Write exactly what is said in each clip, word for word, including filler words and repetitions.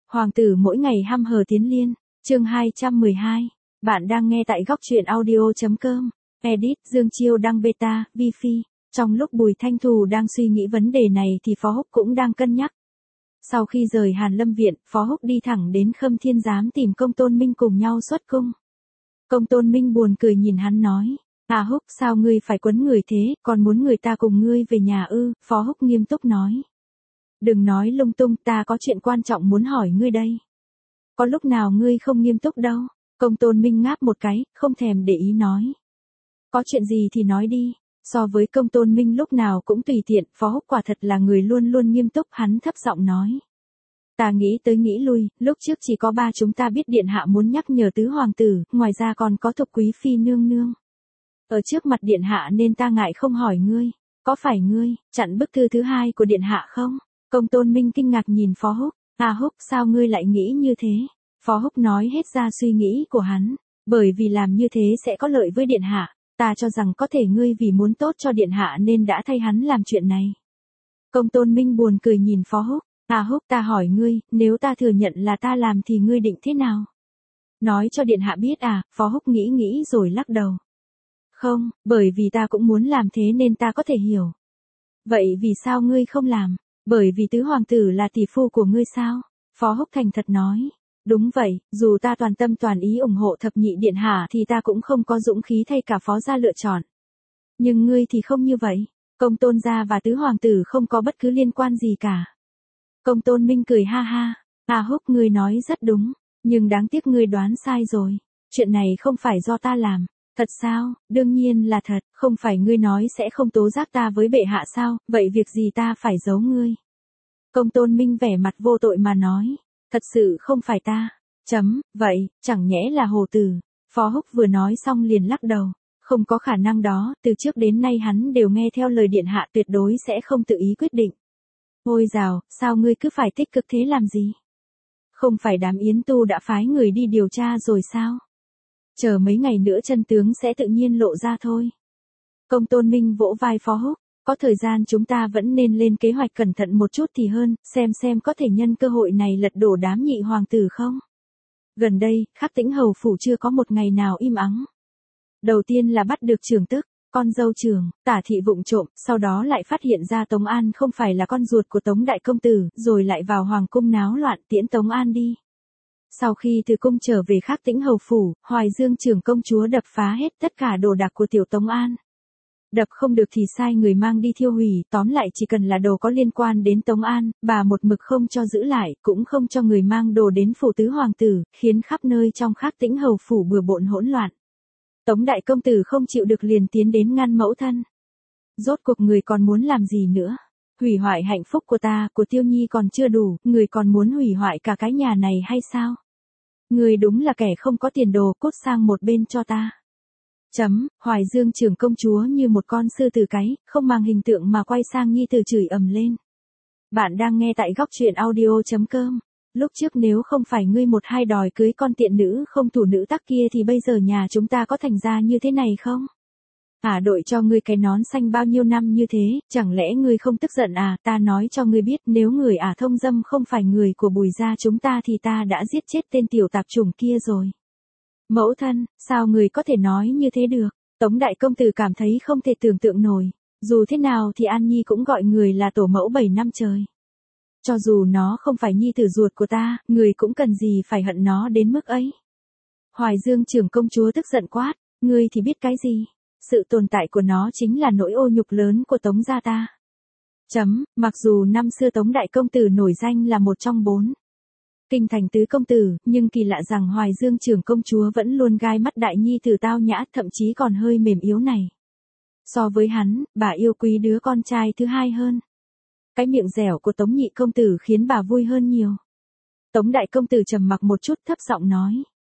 Hoàng tử mỗi ngày hăm hờ tiến liên, chương hai trăm mười hai. Bạn đang nghe tại góc truyện audio.com. Edit, Dương Chiêu đăng beta, vi phi. Trong lúc Bùi Thanh Thù đang suy nghĩ vấn đề này thì Phó Húc cũng đang cân nhắc. Sau khi rời Hàn Lâm Viện, Phó Húc đi thẳng đến Khâm Thiên Giám tìm Công Tôn Minh cùng nhau xuất cung. Công Tôn Minh buồn cười nhìn hắn nói, à Húc sao ngươi phải quấn người thế, còn muốn người ta cùng ngươi về nhà ư? Phó Húc nghiêm túc nói. Đừng nói lung tung, ta có chuyện quan trọng muốn hỏi ngươi đây. Có lúc nào ngươi không nghiêm túc đâu. Công Tôn Minh ngáp một cái, không thèm để ý nói. Có chuyện gì thì nói đi. So với Công Tôn Minh lúc nào cũng tùy tiện, Phó Húc quả thật là người luôn luôn nghiêm túc, hắn thấp giọng nói. Ta nghĩ tới nghĩ lui, lúc trước chỉ có ba chúng ta biết điện hạ muốn nhắc nhở tứ hoàng tử, ngoài ra còn có Thục Quý Phi nương nương. Ở trước mặt điện hạ nên ta ngại không hỏi ngươi, có phải ngươi chặn bức thư thứ hai của điện hạ không? Công Tôn Minh kinh ngạc nhìn Phó Húc, à Húc sao ngươi lại nghĩ như thế? Phó Húc nói hết ra suy nghĩ của hắn, bởi vì làm như thế sẽ có lợi với điện hạ, ta cho rằng có thể ngươi vì muốn tốt cho điện hạ nên đã thay hắn làm chuyện này. Công Tôn Minh buồn cười nhìn Phó Húc, à Húc ta hỏi ngươi, nếu ta thừa nhận là ta làm thì ngươi định thế nào? Nói cho điện hạ biết à? Phó Húc nghĩ nghĩ rồi lắc đầu. Không, bởi vì ta cũng muốn làm thế nên ta có thể hiểu. Vậy vì sao ngươi không làm? Bởi vì tứ hoàng tử là tỷ phu của ngươi sao? Phó Húc thành thật nói. Đúng vậy, dù ta toàn tâm toàn ý ủng hộ thập nhị điện hạ thì ta cũng không có dũng khí thay cả Phó gia lựa chọn. Nhưng ngươi thì không như vậy. Công Tôn gia và tứ hoàng tử không có bất cứ liên quan gì cả. Công Tôn Minh cười ha ha. À Húc ngươi nói rất đúng. Nhưng đáng tiếc ngươi đoán sai rồi. Chuyện này không phải do ta làm. Thật sao? Đương nhiên là thật, không phải ngươi nói sẽ không tố giác ta với bệ hạ sao, vậy việc gì ta phải giấu ngươi? Công Tôn Minh vẻ mặt vô tội mà nói, thật sự không phải ta. Chấm, vậy, chẳng nhẽ là Hồ Tử. Phó Húc vừa nói xong liền lắc đầu, không có khả năng đó, từ trước đến nay hắn đều nghe theo lời điện hạ tuyệt đối sẽ không tự ý quyết định. Ôi dào, sao ngươi cứ phải tích cực thế làm gì? Không phải đám Yến Tu đã phái người đi điều tra rồi sao? Chờ mấy ngày nữa chân tướng sẽ tự nhiên lộ ra thôi. Công Tôn Minh vỗ vai Phó Húc, có thời gian chúng ta vẫn nên lên kế hoạch cẩn thận một chút thì hơn, xem xem có thể nhân cơ hội này lật đổ đám nhị hoàng tử không. Gần đây, Khắc Tĩnh hầu phủ chưa có một ngày nào im ắng. Đầu tiên là bắt được Trường Tức, con dâu Trường, Tả thị vụng trộm, sau đó lại phát hiện ra Tống An không phải là con ruột của Tống đại công tử, rồi lại vào hoàng cung náo loạn tiễn Tống An đi. Sau khi từ cung trở về Khắc Tĩnh hầu phủ, Hoài Dương trưởng công chúa đập phá hết tất cả đồ đạc của tiểu Tống An. Đập không được thì sai người mang đi thiêu hủy, tóm lại chỉ cần là đồ có liên quan đến Tống An, bà một mực không cho giữ lại, cũng không cho người mang đồ đến phủ tứ hoàng tử, khiến khắp nơi trong Khắc Tĩnh hầu phủ bừa bộn hỗn loạn. Tống đại công tử không chịu được liền tiến đến ngăn mẫu thân. Rốt cuộc người còn muốn làm gì nữa? Hủy hoại hạnh phúc của ta, của Tiêu Nhi còn chưa đủ, người còn muốn hủy hoại cả cái nhà này hay sao? Người đúng là kẻ không có tiền đồ, cút sang một bên cho ta. Chấm, Hoài Dương trưởng công chúa như một con sư tử cái, không mang hình tượng mà quay sang nhi tử chửi ầm lên. Bạn đang nghe tại góc truyện audio.com. Lúc trước nếu không phải ngươi một hai đòi cưới con tiện nữ không thủ nữ tắc kia thì bây giờ nhà chúng ta có thành ra như thế này không? À đội cho ngươi cái nón xanh bao nhiêu năm như thế, chẳng lẽ ngươi không tức giận à? Ta nói cho ngươi biết, nếu người ả thông dâm không phải người của Bùi gia chúng ta thì ta đã giết chết tên tiểu tạp chủng kia rồi. Mẫu thân, sao người có thể nói như thế được? Tống đại công tử cảm thấy không thể tưởng tượng nổi. Dù thế nào thì An Nhi cũng gọi người là tổ mẫu bảy năm trời. Cho dù nó không phải nhi tử ruột của ta, người cũng cần gì phải hận nó đến mức ấy. Hoài Dương trưởng công chúa tức giận quát, ngươi thì biết cái gì? Sự tồn tại của nó chính là nỗi ô nhục lớn của Tống gia ta. Chấm, mặc dù năm xưa Tống đại công tử nổi danh là một trong bốn kinh thành tứ công tử, nhưng kỳ lạ rằng Hoài Dương trưởng công chúa vẫn luôn gai mắt đại nhi tử tao nhã, thậm chí còn hơi mềm yếu này. So với hắn, bà yêu quý đứa con trai thứ hai hơn. Cái miệng dẻo của Tống nhị công tử khiến bà vui hơn nhiều. Tống đại công tử trầm mặc một chút thấp giọng nói.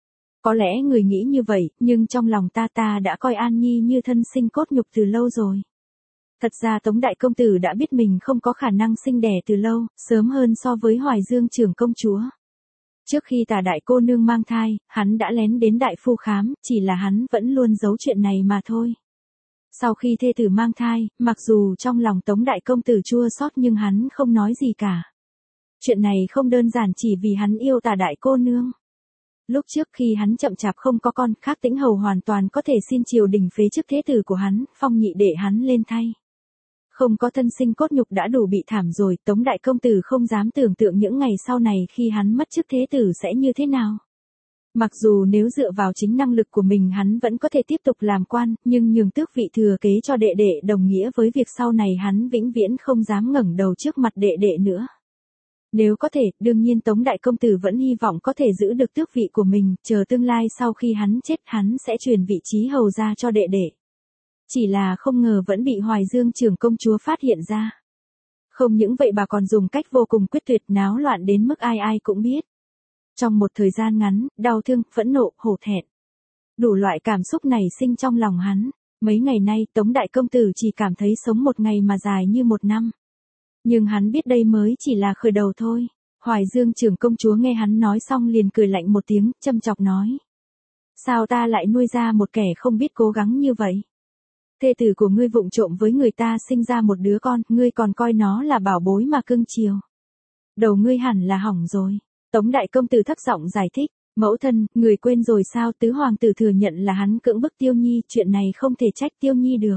Có lẽ người nghĩ như vậy, nhưng trong lòng ta ta đã coi An Nhi như thân sinh cốt nhục từ lâu rồi. Thật ra Tống đại công tử đã biết mình không có khả năng sinh đẻ từ lâu, sớm hơn so với Hoài Dương trưởng công chúa. Trước khi Tả đại cô nương mang thai, hắn đã lén đến đại phu khám, chỉ là hắn vẫn luôn giấu chuyện này mà thôi. Sau khi thê tử mang thai, mặc dù trong lòng Tống đại công tử chua xót nhưng hắn không nói gì cả. Chuyện này không đơn giản chỉ vì hắn yêu Tả đại cô nương. Lúc trước khi hắn chậm chạp không có con, Khác Tĩnh Hầu hoàn toàn có thể xin triều đình phế chức thế tử của hắn, phong nhị đệ hắn lên thay. Không có thân sinh cốt nhục đã đủ bị thảm rồi, Tống đại công tử không dám tưởng tượng những ngày sau này khi hắn mất chức thế tử sẽ như thế nào. Mặc dù nếu dựa vào chính năng lực của mình hắn vẫn có thể tiếp tục làm quan, nhưng nhường tước vị thừa kế cho đệ đệ đồng nghĩa với việc sau này hắn vĩnh viễn không dám ngẩng đầu trước mặt đệ đệ nữa. Nếu có thể, đương nhiên Tống đại công tử vẫn hy vọng có thể giữ được tước vị của mình, chờ tương lai sau khi hắn chết hắn sẽ truyền vị trí hầu ra cho đệ đệ. Chỉ là không ngờ vẫn bị Hoài Dương trưởng công chúa phát hiện ra. Không những vậy bà còn dùng cách vô cùng quyết tuyệt náo loạn đến mức ai ai cũng biết. Trong một thời gian ngắn, đau thương, phẫn nộ, hổ thẹn. Đủ loại cảm xúc nảy sinh trong lòng hắn. Mấy ngày nay Tống đại công tử chỉ cảm thấy sống một ngày mà dài như một năm. Nhưng hắn biết đây mới chỉ là khởi đầu thôi. Hoài Dương trưởng công chúa nghe hắn nói xong liền cười lạnh một tiếng, châm chọc nói. Sao ta lại nuôi ra một kẻ không biết cố gắng như vậy? Thê tử của ngươi vụng trộm với người ta sinh ra một đứa con, ngươi còn coi nó là bảo bối mà cưng chiều. Đầu ngươi hẳn là hỏng rồi. Tống đại công tử thấp giọng giải thích, mẫu thân, người quên rồi sao? Tứ hoàng tử thừa nhận là hắn cưỡng bức Tiêu Nhi, chuyện này không thể trách Tiêu Nhi được.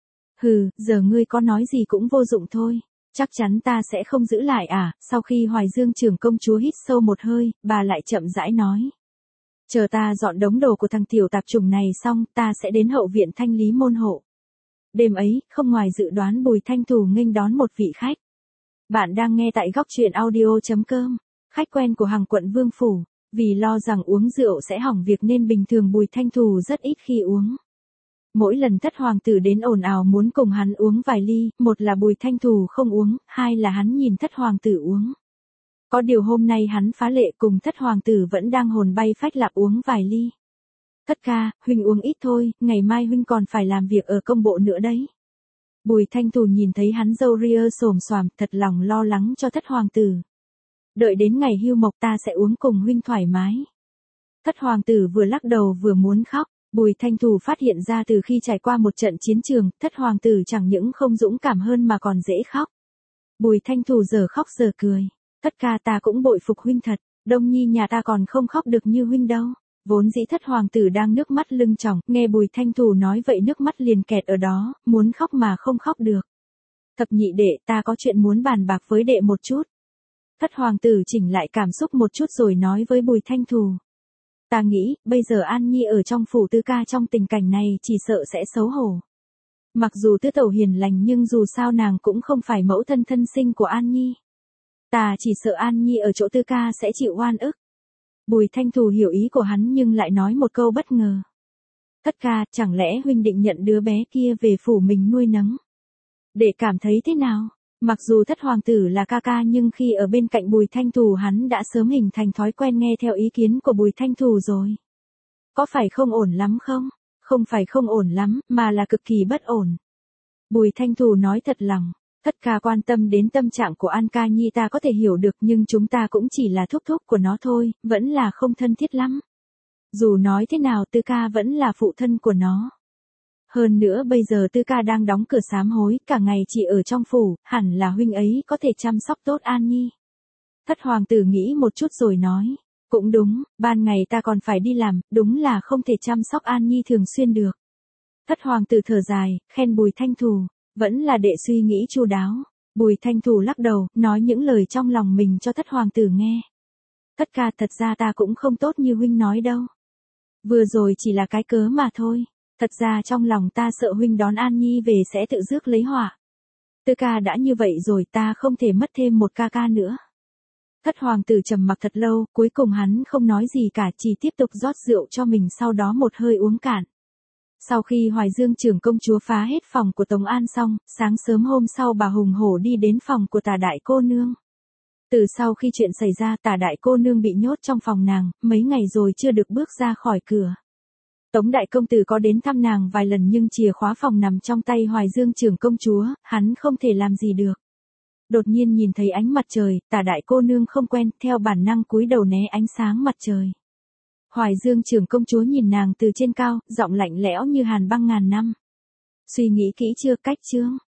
Hừ, giờ ngươi có nói gì cũng vô dụng thôi. Chắc chắn ta sẽ không giữ lại à? Sau khi Hoài Dương trưởng công chúa hít sâu một hơi, bà lại chậm rãi nói. Chờ ta dọn đống đồ của thằng tiểu tạp chủng này xong, ta sẽ đến hậu viện thanh lý môn hộ. Đêm ấy, không ngoài dự đoán Bùi Thanh Thù nghênh đón một vị khách. Bạn đang nghe tại góc truyện audio chấm com. Khách quen của Hằng quận Vương Phủ. Vì lo rằng uống rượu sẽ hỏng việc nên bình thường Bùi Thanh Thù rất ít khi uống. Mỗi lần thất hoàng tử đến ồn ào muốn cùng hắn uống vài ly, một là Bùi Thanh Thù không uống, hai là hắn nhìn thất hoàng tử uống. Có điều hôm nay hắn phá lệ cùng thất hoàng tử vẫn đang hồn bay phách lạc uống vài ly. Thất ca, huynh uống ít thôi, ngày mai huynh còn phải làm việc ở công bộ nữa đấy. Bùi Thanh Thù nhìn thấy hắn râu ria xồm xoàm, thật lòng lo lắng cho thất hoàng tử. Đợi đến ngày hưu mộc ta sẽ uống cùng huynh thoải mái. Thất hoàng tử vừa lắc đầu vừa muốn khóc. Bùi Thanh Thù phát hiện ra từ khi trải qua một trận chiến trường, thất hoàng tử chẳng những không dũng cảm hơn mà còn dễ khóc. Bùi Thanh Thù giờ khóc giờ cười. Thất ca ta cũng bội phục huynh thật, Đông Nhi nhà ta còn không khóc được như huynh đâu. Vốn dĩ thất hoàng tử đang nước mắt lưng tròng, nghe Bùi Thanh Thù nói vậy nước mắt liền kẹt ở đó, muốn khóc mà không khóc được. Thập nhị đệ, ta có chuyện muốn bàn bạc với đệ một chút. Thất hoàng tử chỉnh lại cảm xúc một chút rồi nói với Bùi Thanh Thù. Ta nghĩ, bây giờ An Nhi ở trong phủ Tư ca trong tình cảnh này chỉ sợ sẽ xấu hổ. Mặc dù Tư tẩu hiền lành nhưng dù sao nàng cũng không phải mẫu thân thân sinh của An Nhi. Ta chỉ sợ An Nhi ở chỗ Tư ca sẽ chịu oan ức. Bùi Thanh Thù hiểu ý của hắn nhưng lại nói một câu bất ngờ. Thất ca, chẳng lẽ huynh định nhận đứa bé kia về phủ mình nuôi nấng? Để cảm thấy thế nào? Mặc dù thất hoàng tử là ca ca nhưng khi ở bên cạnh Bùi Thanh Thù hắn đã sớm hình thành thói quen nghe theo ý kiến của Bùi Thanh Thù rồi. Có phải không ổn lắm không? Không phải không ổn lắm, mà là cực kỳ bất ổn. Bùi Thanh Thù nói thật lòng, thất ca quan tâm đến tâm trạng của An Ca Nhi ta có thể hiểu được nhưng chúng ta cũng chỉ là thúc thúc của nó thôi, vẫn là không thân thiết lắm. Dù nói thế nào Tư ca vẫn là phụ thân của nó. Hơn nữa bây giờ Tư ca đang đóng cửa sám hối, cả ngày chỉ ở trong phủ, hẳn là huynh ấy có thể chăm sóc tốt An Nhi. Thất hoàng tử nghĩ một chút rồi nói, cũng đúng, ban ngày ta còn phải đi làm, đúng là không thể chăm sóc An Nhi thường xuyên được. Thất hoàng tử thở dài, khen Bùi Thanh Thù, vẫn là đệ suy nghĩ chu đáo. Bùi Thanh Thù lắc đầu, nói những lời trong lòng mình cho thất hoàng tử nghe. Thất ca, thật ra ta cũng không tốt như huynh nói đâu. Vừa rồi chỉ là cái cớ mà thôi. Thật ra trong lòng ta sợ huynh đón An Nhi về sẽ tự rước lấy họa. Tư ca đã như vậy rồi ta không thể mất thêm một ca ca nữa. Thất hoàng tử trầm mặc thật lâu, cuối cùng hắn không nói gì cả, chỉ tiếp tục rót rượu cho mình sau đó một hơi uống cạn. Sau khi Hoài Dương trưởng công chúa phá hết phòng của Tống An xong, sáng sớm hôm sau bà hùng hổ đi đến phòng của Tả đại cô nương. Từ sau khi chuyện xảy ra Tả đại cô nương bị nhốt trong phòng nàng, mấy ngày rồi chưa được bước ra khỏi cửa. Tống đại công tử có đến thăm nàng vài lần nhưng chìa khóa phòng nằm trong tay Hoài Dương trưởng công chúa, hắn không thể làm gì được. Đột nhiên nhìn thấy ánh mặt trời, Tả đại cô nương không quen, theo bản năng cúi đầu né ánh sáng mặt trời. Hoài Dương trưởng công chúa nhìn nàng từ trên cao, giọng lạnh lẽo như hàn băng ngàn năm. Suy nghĩ kỹ chưa, cách chương?